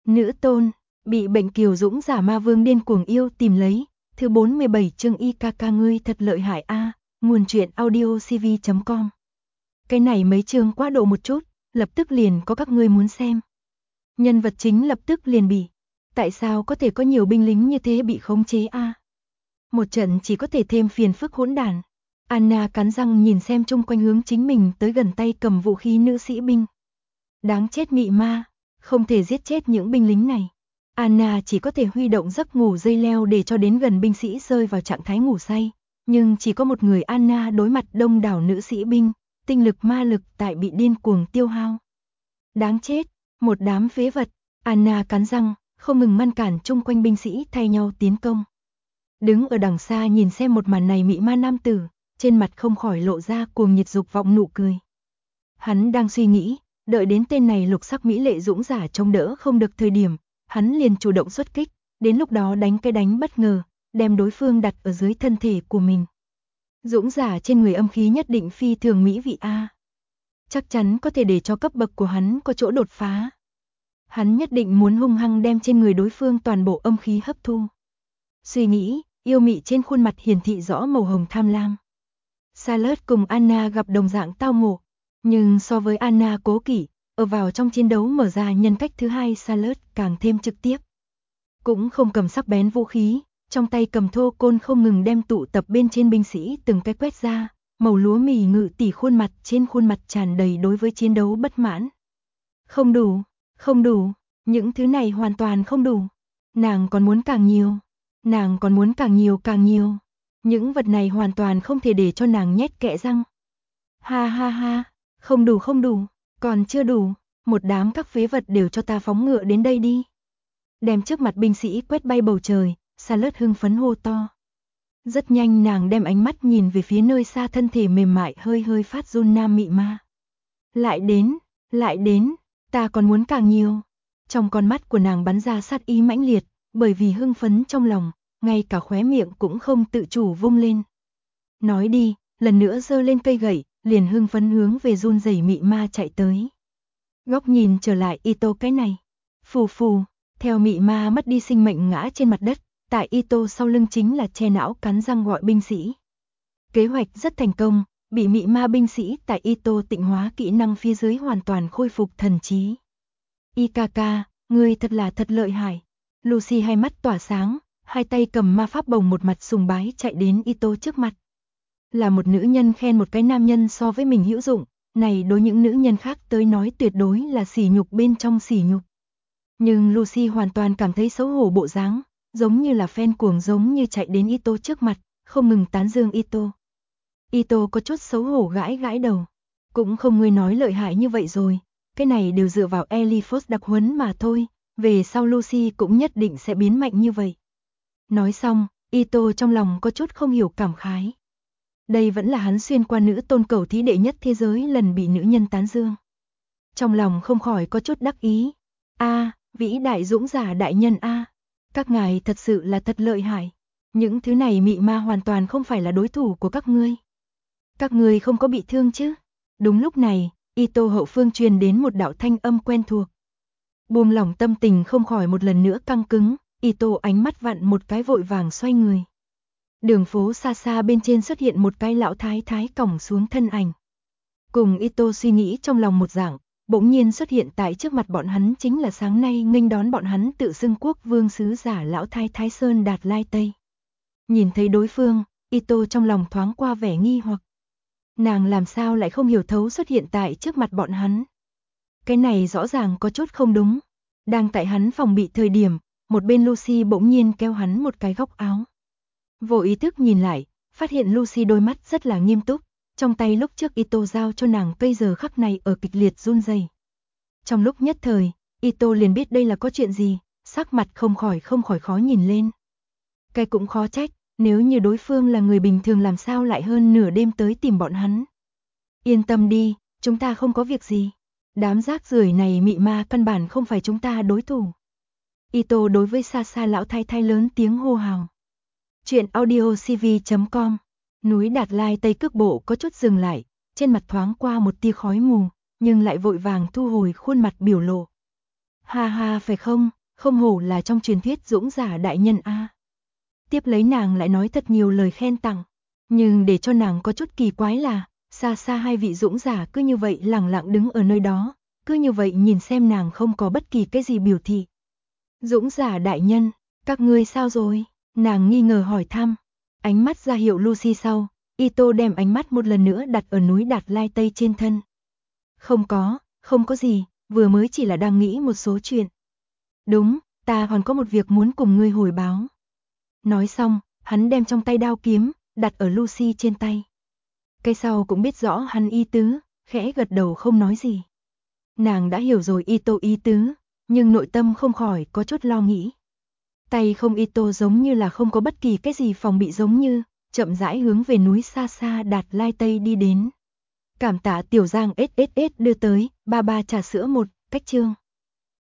Nữ tôn, bị bệnh kiều dũng giả ma vương điên cuồng yêu tìm lấy, thứ 47 chương IKK ngươi thật lợi hại a, nguồn truyện audiocv.com. Cái này mấy chương quá độ một chút, lập tức liền có các ngươi muốn xem. Nhân vật chính lập tức liền bị. Tại sao có thể có nhiều binh lính như thế bị khống chế a? Một trận chỉ có thể thêm phiền phức hỗn đản. Anna cắn răng nhìn xem chung quanh hướng chính mình tới gần tay cầm vũ khí nữ sĩ binh. Đáng chết mị ma, không thể giết chết những binh lính này. Anna chỉ có thể huy động giấc ngủ dây leo để cho đến gần binh sĩ rơi vào trạng thái ngủ say. Nhưng chỉ có một người Anna đối mặt đông đảo nữ sĩ binh, tinh lực ma lực tại bị điên cuồng tiêu hao. Đáng chết, một đám phế vật. Anna cắn răng, không ngừng ngăn cản chung quanh binh sĩ thay nhau tiến công. Đứng ở đằng xa nhìn xem một màn này mị ma nam tử, trên mặt không khỏi lộ ra cuồng nhiệt dục vọng nụ cười. Hắn đang suy nghĩ, đợi đến tên này lục sắc mỹ lệ dũng giả chống đỡ không được thời điểm, hắn liền chủ động xuất kích, đến lúc đó đánh cái đánh bất ngờ, đem đối phương đặt ở dưới thân thể của mình. Dũng giả trên người âm khí nhất định phi thường mỹ vị a. Chắc chắn có thể để cho cấp bậc của hắn có chỗ đột phá. Hắn nhất định muốn hung hăng đem trên người đối phương toàn bộ âm khí hấp thu. Suy nghĩ, yêu mị trên khuôn mặt hiển thị rõ màu hồng tham lam. Charlotte cùng Anna gặp đồng dạng tao ngộ, nhưng so với Anna cố kỵ, ở vào trong chiến đấu mở ra nhân cách thứ hai Charlotte càng thêm trực tiếp. Cũng không cầm sắc bén vũ khí, trong tay cầm thô côn không ngừng đem tụ tập bên trên binh sĩ từng cái quét ra, màu lúa mì ngự tỷ khuôn mặt trên khuôn mặt tràn đầy đối với chiến đấu bất mãn. Không đủ, không đủ, những thứ này hoàn toàn không đủ. Nàng còn muốn càng nhiều, nàng còn muốn càng nhiều càng nhiều. Những vật này hoàn toàn không thể để cho nàng nhét kẽ răng. Ha ha ha, không đủ không đủ, còn chưa đủ, một đám các phế vật đều cho ta phóng ngựa đến đây đi. Đem trước mặt binh sĩ quét bay bầu trời, Charlotte hưng phấn hô to. Rất nhanh nàng đem ánh mắt nhìn về phía nơi xa thân thể mềm mại hơi hơi phát run nam mị ma. Lại đến, ta còn muốn càng nhiều. Trong con mắt của nàng bắn ra sát ý mãnh liệt, bởi vì hưng phấn trong lòng, ngay cả khóe miệng cũng không tự chủ vung lên. Nói đi, lần nữa giơ lên cây gậy, liền hưng phấn hướng về run rẩy mị ma chạy tới. Góc nhìn trở lại Ito cái này. Phù phù, theo mị ma mất đi sinh mệnh ngã trên mặt đất, tại Ito sau lưng chính là che não cắn răng gọi binh sĩ. Kế hoạch rất thành công, bị mị ma binh sĩ tại Ito tịnh hóa kỹ năng phía dưới hoàn toàn khôi phục thần trí. IKK, ngươi thật là thật lợi hại. Lucy hai mắt tỏa sáng, hai tay cầm ma pháp bồng một mặt sùng bái chạy đến Ito trước mặt. Là một nữ nhân khen một cái nam nhân so với mình hữu dụng, này đối những nữ nhân khác tới nói tuyệt đối là sỉ nhục bên trong sỉ nhục. Nhưng Lucy hoàn toàn cảm thấy xấu hổ bộ dáng, giống như là fan cuồng giống như chạy đến Ito trước mặt, không ngừng tán dương Ito. Ito có chút xấu hổ gãi gãi đầu. Cũng không ngươi nói lợi hại như vậy rồi, cái này đều dựa vào Elifos đặc huấn mà thôi, về sau Lucy cũng nhất định sẽ biến mạnh như vậy. Nói xong, Ito trong lòng có chút không hiểu cảm khái. Đây vẫn là hắn xuyên qua nữ tôn cầu thí đệ nhất thế giới lần bị nữ nhân tán dương. Trong lòng không khỏi có chút đắc ý. Vĩ đại dũng giả đại nhân a, các ngài thật sự là thật lợi hại. Những thứ này mị ma hoàn toàn không phải là đối thủ của các ngươi. Các ngươi không có bị thương chứ? Đúng lúc này, Ito hậu phương truyền đến một đạo thanh âm quen thuộc. Buông lỏng tâm tình không khỏi một lần nữa căng cứng, Ito ánh mắt vặn một cái vội vàng xoay người. Đường phố xa xa bên trên xuất hiện một cái lão thái thái còng xuống thân ảnh. Cùng Ito suy nghĩ trong lòng một dạng, bỗng nhiên xuất hiện tại trước mặt bọn hắn chính là sáng nay nghênh đón bọn hắn tự xưng quốc vương sứ giả lão thái thái Sơn Đạt Lai Tây. Nhìn thấy đối phương, Ito trong lòng thoáng qua vẻ nghi hoặc. Nàng làm sao lại không hiểu thấu xuất hiện tại trước mặt bọn hắn. Cái này rõ ràng có chút không đúng. Đang tại hắn phòng bị thời điểm, một bên Lucy bỗng nhiên kéo hắn một cái góc áo. Vô ý thức nhìn lại, phát hiện Lucy đôi mắt rất là nghiêm túc, trong tay lúc trước Ito giao cho nàng cây giờ khắc này ở kịch liệt run rẩy. Trong lúc nhất thời, Ito liền biết đây là có chuyện gì, sắc mặt không khỏi khó nhìn lên. Cái cũng khó trách, nếu như đối phương là người bình thường làm sao lại hơn nửa đêm tới tìm bọn hắn. Yên tâm đi, chúng ta không có việc gì. Đám rác rưởi này mị ma căn bản không phải chúng ta đối thủ. Ito đối với xa xa lão thái thái lớn tiếng hô hào. Chuyện audiocv.com. Núi Đạt Lai Tây cước bộ có chút dừng lại, trên mặt thoáng qua một tia khói mù, nhưng lại vội vàng thu hồi khuôn mặt biểu lộ. Ha ha phải không, không hổ là trong truyền thuyết dũng giả đại nhân a. Tiếp lấy nàng lại nói thật nhiều lời khen tặng, nhưng để cho nàng có chút kỳ quái là, xa xa hai vị dũng giả cứ như vậy lẳng lặng đứng ở nơi đó, cứ như vậy nhìn xem nàng không có bất kỳ cái gì biểu thị. Dũng giả đại nhân, các ngươi sao rồi? Nàng nghi ngờ hỏi thăm, ánh mắt ra hiệu Lucy sau, Ito đem ánh mắt một lần nữa đặt ở núi Đạt Lai Tây trên thân. Không có gì, vừa mới chỉ là đang nghĩ một số chuyện. Đúng, ta còn có một việc muốn cùng ngươi hồi báo. Nói xong, hắn đem trong tay đao kiếm, đặt ở Lucy trên tay. Cái sau cũng biết rõ hắn ý tứ, khẽ gật đầu không nói gì. Nàng đã hiểu rồi Ito ý tứ, nhưng nội tâm không khỏi có chút lo nghĩ. Tay không Ito giống như là không có bất kỳ cái gì phòng bị giống như, chậm rãi hướng về núi xa xa Đạt Lai Tây đi đến. Cảm tạ Tiểu Giang SSS đưa tới, 33 trà sữa 1, cách chương.